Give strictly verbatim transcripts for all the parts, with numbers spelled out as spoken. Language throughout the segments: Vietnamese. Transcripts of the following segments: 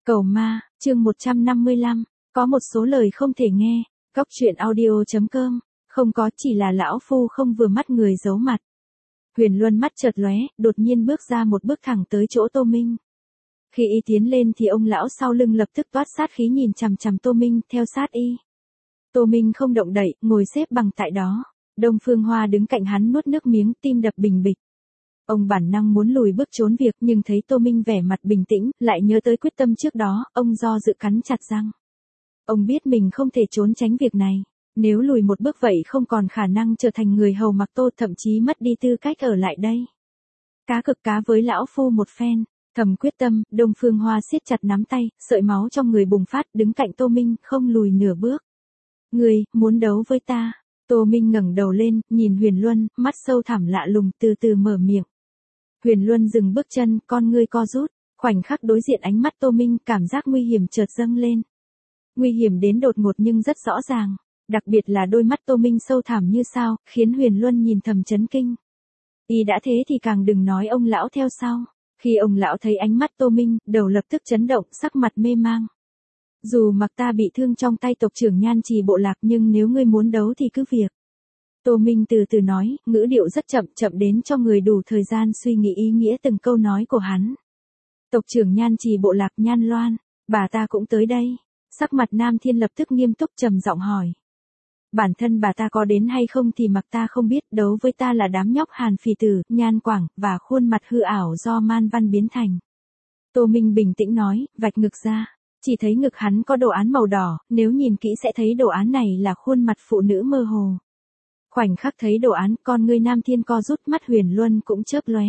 Cầu ma, chương một trăm năm mươi lăm, có một số lời không thể nghe, góc truyện audio.com, không có chỉ là lão phu không vừa mắt người giấu mặt. Huyền Luân mắt chợt lóe, đột nhiên bước ra một bước thẳng tới chỗ Tô Minh. Khi y tiến lên thì ông lão sau lưng lập tức toát sát khí nhìn chằm chằm Tô Minh, theo sát y. Tô Minh không động đậy, ngồi xếp bằng tại đó. Đông Phương Hoa đứng cạnh hắn nuốt nước miếng, tim đập bình bịch. Ông bản năng muốn lùi bước trốn việc nhưng thấy Tô Minh vẻ mặt bình tĩnh, lại nhớ tới quyết tâm trước đó, ông do dự cắn chặt răng. Ông biết mình không thể trốn tránh việc này. Nếu lùi một bước vậy không còn khả năng trở thành người hầu mặc Tô, thậm chí mất đi tư cách ở lại đây. Cá cực cá với lão phu một phen, thầm quyết tâm, Đông Phương Hoa siết chặt nắm tay, sợi máu trong người bùng phát, đứng cạnh Tô Minh, không lùi nửa bước. Ngươi, muốn đấu với ta? Tô Minh ngẩng đầu lên, nhìn Huyền Luân, mắt sâu thẳm lạ lùng, từ từ mở miệng. Huyền Luân dừng bước chân, con ngươi co rút, khoảnh khắc đối diện ánh mắt Tô Minh, cảm giác nguy hiểm chợt dâng lên. Nguy hiểm đến đột ngột nhưng rất rõ ràng, đặc biệt là đôi mắt Tô Minh sâu thẳm như sao, khiến Huyền Luân nhìn thầm chấn kinh. Y đã thế thì càng đừng nói ông lão theo sau. Khi ông lão thấy ánh mắt Tô Minh, đầu lập tức chấn động, sắc mặt mê mang. Dù mặc ta bị thương trong tay tộc trưởng Nhan Trì bộ lạc nhưng nếu ngươi muốn đấu thì cứ việc. Tô Minh từ từ nói, ngữ điệu rất chậm, chậm đến cho người đủ thời gian suy nghĩ ý nghĩa từng câu nói của hắn. Tộc trưởng Nhan Trì bộ lạc Nhan Loan, bà ta cũng tới đây. Sắc mặt Nam Thiên lập tức nghiêm túc trầm giọng hỏi. Bản thân bà ta có đến hay không thì mặc ta không biết, đấu với ta là đám nhóc Hàn Phì Tử, Nhan Quảng, và khuôn mặt hư ảo do man văn biến thành. Tô Minh bình tĩnh nói, vạch ngực ra. Chỉ thấy ngực hắn có đồ án màu đỏ, nếu nhìn kỹ sẽ thấy đồ án này là khuôn mặt phụ nữ mơ hồ. Khoảnh khắc thấy đồ án, con ngươi Nam Thiên co rút, mắt Huyền Luân cũng chớp lóe.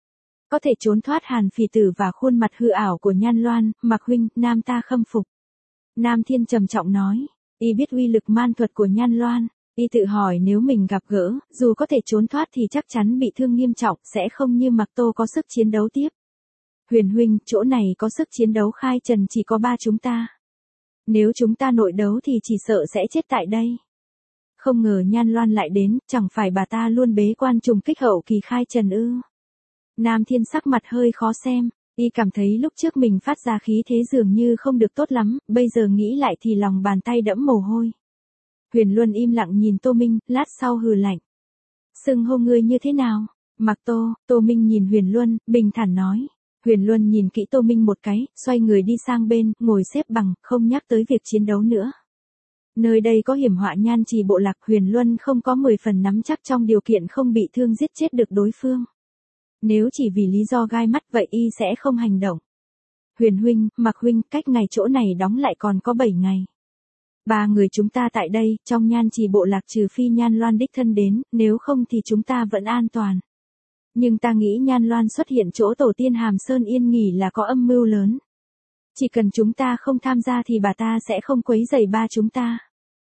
Có thể trốn thoát Hàn Phì Tử và khuôn mặt hư ảo của Nhan Loan, Mặc huynh, Nam ta khâm phục. Nam Thiên trầm trọng nói, y biết uy lực man thuật của Nhan Loan, y tự hỏi nếu mình gặp gỡ, dù có thể trốn thoát thì chắc chắn bị thương nghiêm trọng, sẽ không như Mặc Tô có sức chiến đấu tiếp. Huyền huynh, chỗ này có sức chiến đấu khai trần chỉ có ba chúng ta. Nếu chúng ta nội đấu thì chỉ sợ sẽ chết tại đây. Không ngờ Nhan Loan lại đến, chẳng phải bà ta luôn bế quan trùng kích hậu kỳ khai trần ư? Nam Thiên sắc mặt hơi khó xem, y cảm thấy lúc trước mình phát ra khí thế dường như không được tốt lắm, bây giờ nghĩ lại thì lòng bàn tay đẫm mồ hôi. Huyền Luân im lặng nhìn Tô Minh, lát sau hừ lạnh. Xưng hô ngươi như thế nào? Mặc Tô. Tô Minh nhìn Huyền Luân, bình thản nói. Huyền Luân nhìn kỹ Tô Minh một cái, xoay người đi sang bên, ngồi xếp bằng, không nhắc tới việc chiến đấu nữa. Nơi đây có hiểm họa Nhan Trì bộ lạc, Huyền Luân không có mười phần nắm chắc trong điều kiện không bị thương giết chết được đối phương. Nếu chỉ vì lý do gai mắt vậy y sẽ không hành động. Huyền huynh, Mặc huynh, cách ngày chỗ này đóng lại còn có bảy ngày. Ba người chúng ta tại đây, trong Nhan Trì bộ lạc trừ phi Nhan Loan đích thân đến, nếu không thì chúng ta vẫn an toàn. Nhưng ta nghĩ Nhan Loan xuất hiện chỗ tổ tiên Hàm Sơn yên nghỉ là có âm mưu lớn. Chỉ cần chúng ta không tham gia thì bà ta sẽ không quấy rầy ba chúng ta.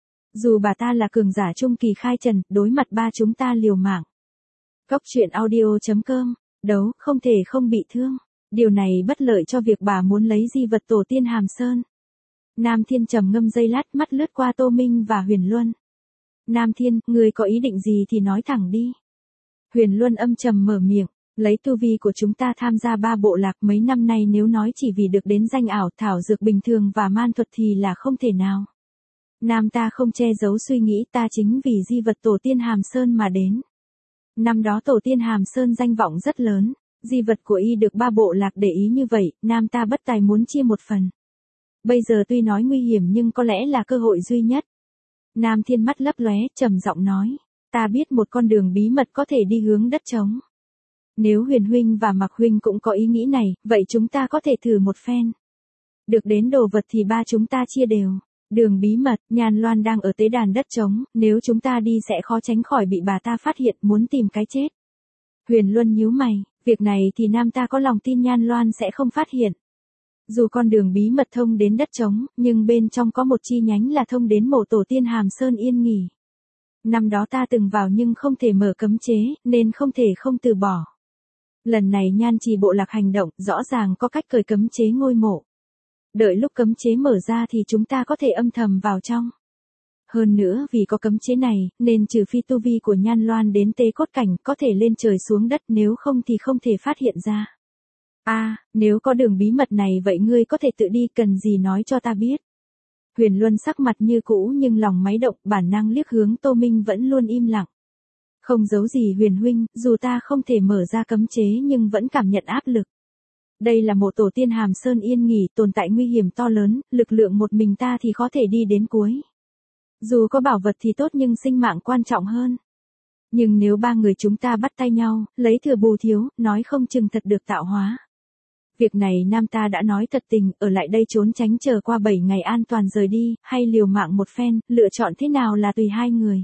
Dù bà ta là cường giả trung kỳ khai trần, đối mặt ba chúng ta liều mạng. Góc truyện audio.com, đấu, không thể không bị thương. Điều này bất lợi cho việc bà muốn lấy di vật tổ tiên Hàm Sơn. Nam Thiên trầm ngâm giây lát, mắt lướt qua Tô Minh và Huyền Luân. Nam Thiên, ngươi có ý định gì thì nói thẳng đi. Huyền Luân âm trầm mở miệng, lấy tu vi của chúng ta tham gia ba bộ lạc mấy năm nay nếu nói chỉ vì được đến danh ảo thảo dược bình thường và man thuật thì là không thể nào. Nam ta không che giấu suy nghĩ, ta chính vì di vật tổ tiên Hàm Sơn mà đến. Năm đó tổ tiên Hàm Sơn danh vọng rất lớn, di vật của y được ba bộ lạc để ý như vậy, Nam ta bất tài muốn chia một phần. Bây giờ tuy nói nguy hiểm nhưng có lẽ là cơ hội duy nhất. Nam Thiên mắt lấp lóe, trầm giọng nói. Ta biết một con đường bí mật có thể đi hướng đất trống. Nếu Huyền huynh và Mặc huynh cũng có ý nghĩ này, vậy chúng ta có thể thử một phen. Được đến đồ vật thì ba chúng ta chia đều. Đường bí mật, Nhan Loan đang ở tế đàn đất trống, nếu chúng ta đi sẽ khó tránh khỏi bị bà ta phát hiện, muốn tìm cái chết. Huyền Luân nhíu mày, việc này thì nam ta có lòng tin Nhan Loan sẽ không phát hiện. Dù con đường bí mật thông đến đất trống, nhưng bên trong có một chi nhánh là thông đến mộ tổ tiên Hàm Sơn yên nghỉ. Năm đó ta từng vào nhưng không thể mở cấm chế, nên không thể không từ bỏ. Lần này Nhan Trì bộ lạc hành động, rõ ràng có cách cởi cấm chế ngôi mộ. Đợi lúc cấm chế mở ra thì chúng ta có thể âm thầm vào trong. Hơn nữa vì có cấm chế này, nên trừ phi tu vi của Nhan Loan đến tế cốt cảnh có thể lên trời xuống đất, nếu không thì không thể phát hiện ra. À, nếu có đường bí mật này vậy ngươi có thể tự đi, cần gì nói cho ta biết. Huyền Luân sắc mặt như cũ nhưng lòng máy động, bản năng liếc hướng Tô Minh vẫn luôn im lặng. Không giấu gì Huyền huynh, dù ta không thể mở ra cấm chế nhưng vẫn cảm nhận áp lực. Đây là một tổ tiên Hàm Sơn yên nghỉ, tồn tại nguy hiểm to lớn, lực lượng một mình ta thì có thể đi đến cuối. Dù có bảo vật thì tốt nhưng sinh mạng quan trọng hơn. Nhưng nếu ba người chúng ta bắt tay nhau, lấy thừa bù thiếu, nói không chừng thật được tạo hóa. Việc này nam ta đã nói thật tình, ở lại đây trốn tránh chờ qua bảy ngày an toàn rời đi, hay liều mạng một phen, lựa chọn thế nào là tùy hai người.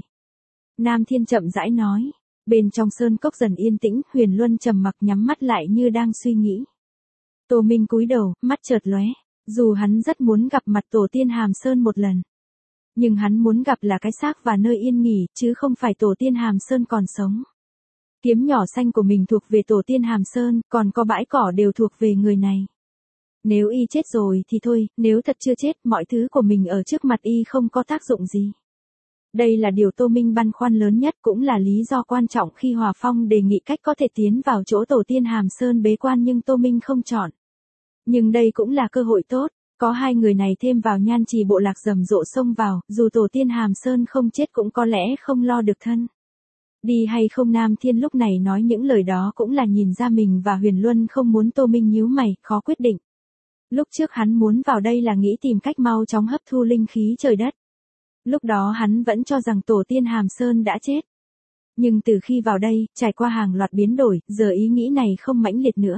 Nam Thiên chậm rãi nói. Bên trong sơn cốc dần yên tĩnh, Huyền Luân trầm mặc nhắm mắt lại như đang suy nghĩ. Tô Minh cúi đầu, mắt chợt lóe. Dù hắn rất muốn gặp mặt tổ tiên Hàm Sơn một lần. Nhưng hắn muốn gặp là cái xác và nơi yên nghỉ, chứ không phải tổ tiên Hàm Sơn còn sống. Kiếm nhỏ xanh của mình thuộc về tổ tiên Hàm Sơn, còn có bãi cỏ đều thuộc về người này. Nếu y chết rồi thì thôi, nếu thật chưa chết, mọi thứ của mình ở trước mặt y không có tác dụng gì. Đây là điều Tô Minh băn khoăn lớn nhất, cũng là lý do quan trọng khi Hòa Phong đề nghị cách có thể tiến vào chỗ tổ tiên Hàm Sơn bế quan nhưng Tô Minh không chọn. Nhưng đây cũng là cơ hội tốt, có hai người này thêm vào nhan trì bộ lạc rầm rộ xông vào, dù tổ tiên Hàm Sơn không chết cũng có lẽ không lo được thân. Đi hay không, Nam Thiên lúc này nói những lời đó cũng là nhìn ra mình và Huyền Luân không muốn Tô Minh nhíu mày, khó quyết định. Lúc trước hắn muốn vào đây là nghĩ tìm cách mau chóng hấp thu linh khí trời đất. Lúc đó hắn vẫn cho rằng tổ tiên Hàm Sơn đã chết. Nhưng từ khi vào đây, trải qua hàng loạt biến đổi, giờ ý nghĩ này không mãnh liệt nữa.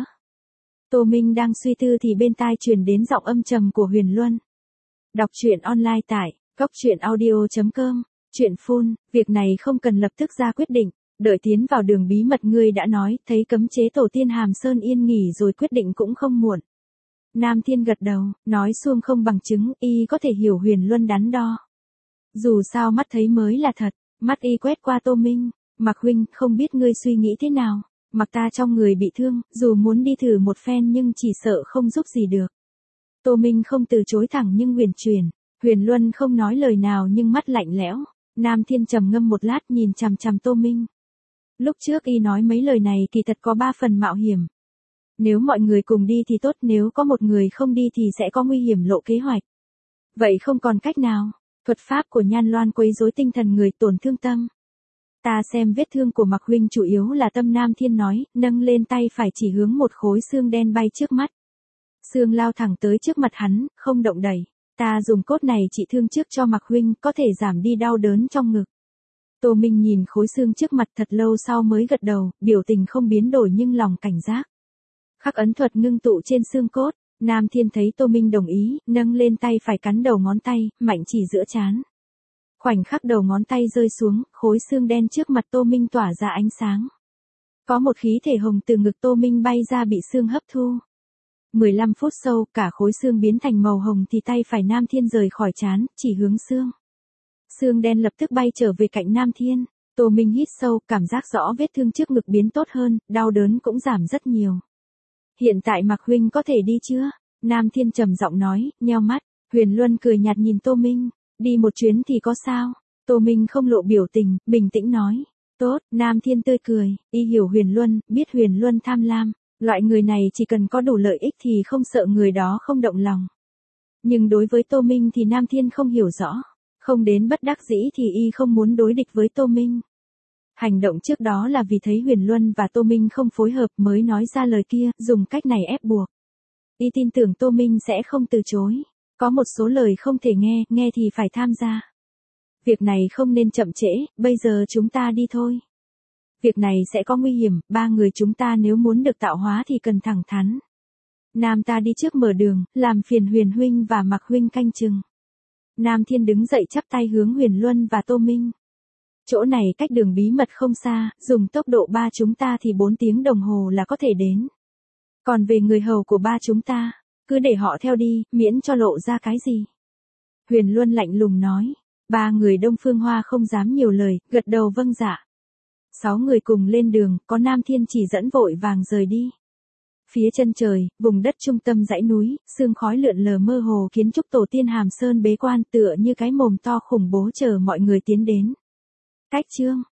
Tô Minh đang suy tư thì bên tai truyền đến giọng âm trầm của Huyền Luân. Đọc truyện online tại góc truyện audio chấm com. Chuyện phun, việc này không cần lập tức ra quyết định, đợi tiến vào đường bí mật ngươi đã nói, thấy cấm chế tổ tiên Hàm Sơn yên nghỉ rồi quyết định cũng không muộn. Nam Thiên gật đầu, nói xuông không bằng chứng, y có thể hiểu Huyền Luân đắn đo. Dù sao mắt thấy mới là thật, mắt y quét qua Tô Minh, Mạc huynh, không biết ngươi suy nghĩ thế nào, Mặc ta trong người bị thương, dù muốn đi thử một phen nhưng chỉ sợ không giúp gì được. Tô Minh không từ chối thẳng nhưng huyền truyền, Huyền Luân không nói lời nào nhưng mắt lạnh lẽo. Nam Thiên trầm ngâm một lát nhìn chằm chằm Tô Minh. Lúc trước y nói mấy lời này kỳ thật có ba phần mạo hiểm. Nếu mọi người cùng đi thì tốt, nếu có một người không đi thì sẽ có nguy hiểm lộ kế hoạch. Vậy không còn cách nào, thuật pháp của Nhan Loan quấy rối tinh thần người, tổn thương tâm. Ta xem vết thương của Mạc huynh chủ yếu là tâm. Nam Thiên nói, nâng lên tay phải chỉ hướng một khối xương đen bay trước mắt. Xương lao thẳng tới trước mặt hắn, không động đẩy. Ta dùng cốt này trị thương trước cho Mạc huynh, có thể giảm đi đau đớn trong ngực. Tô Minh nhìn khối xương trước mặt thật lâu sau mới gật đầu, biểu tình không biến đổi nhưng lòng cảnh giác. Khắc ấn thuật ngưng tụ trên xương cốt, Nam Thiên thấy Tô Minh đồng ý, nâng lên tay phải cắn đầu ngón tay, mạnh chỉ giữa trán. Khoảnh khắc đầu ngón tay rơi xuống, khối xương đen trước mặt Tô Minh tỏa ra ánh sáng. Có một khí thể hồng từ ngực Tô Minh bay ra bị xương hấp thu. mười lăm phút sau, cả khối xương biến thành màu hồng thì tay phải Nam Thiên rời khỏi trán, chỉ hướng xương. Xương đen lập tức bay trở về cạnh Nam Thiên. Tô Minh hít sâu, cảm giác rõ vết thương trước ngực biến tốt hơn, đau đớn cũng giảm rất nhiều. Hiện tại Mạc huynh có thể đi chưa? Nam Thiên trầm giọng nói, nheo mắt. Huyền Luân cười nhạt nhìn Tô Minh, đi một chuyến thì có sao? Tô Minh không lộ biểu tình, bình tĩnh nói. Tốt, Nam Thiên tươi cười, y hiểu Huyền Luân, biết Huyền Luân tham lam. Loại người này chỉ cần có đủ lợi ích thì không sợ người đó không động lòng. Nhưng đối với Tô Minh thì Nam Thiên không hiểu rõ. Không đến bất đắc dĩ thì y không muốn đối địch với Tô Minh. Hành động trước đó là vì thấy Huyền Luân và Tô Minh không phối hợp mới nói ra lời kia, dùng cách này ép buộc. Y tin tưởng Tô Minh sẽ không từ chối. Có một số lời không thể nghe, nghe thì phải tham gia. Việc này không nên chậm trễ, bây giờ chúng ta đi thôi. Việc này sẽ có nguy hiểm, ba người chúng ta nếu muốn được tạo hóa thì cần thẳng thắn. Nam ta đi trước mở đường, làm phiền Huyền huynh và Mạc huynh canh chừng. Nam Thiên đứng dậy chắp tay hướng Huyền Luân và Tô Minh. Chỗ này cách đường bí mật không xa, dùng tốc độ ba chúng ta thì bốn tiếng đồng hồ là có thể đến. Còn về người hầu của ba chúng ta, cứ để họ theo đi, miễn cho lộ ra cái gì. Huyền Luân lạnh lùng nói. Ba người Đông Phương Hoa không dám nhiều lời, gật đầu vâng dạ. Sáu người cùng lên đường, có Nam Thiên chỉ dẫn vội vàng rời đi. Phía chân trời, vùng đất trung tâm dãy núi, sương khói lượn lờ mơ hồ, kiến trúc tổ tiên Hàm Sơn bế quan tựa như cái mồm to khủng bố chờ mọi người tiến đến. Cách chương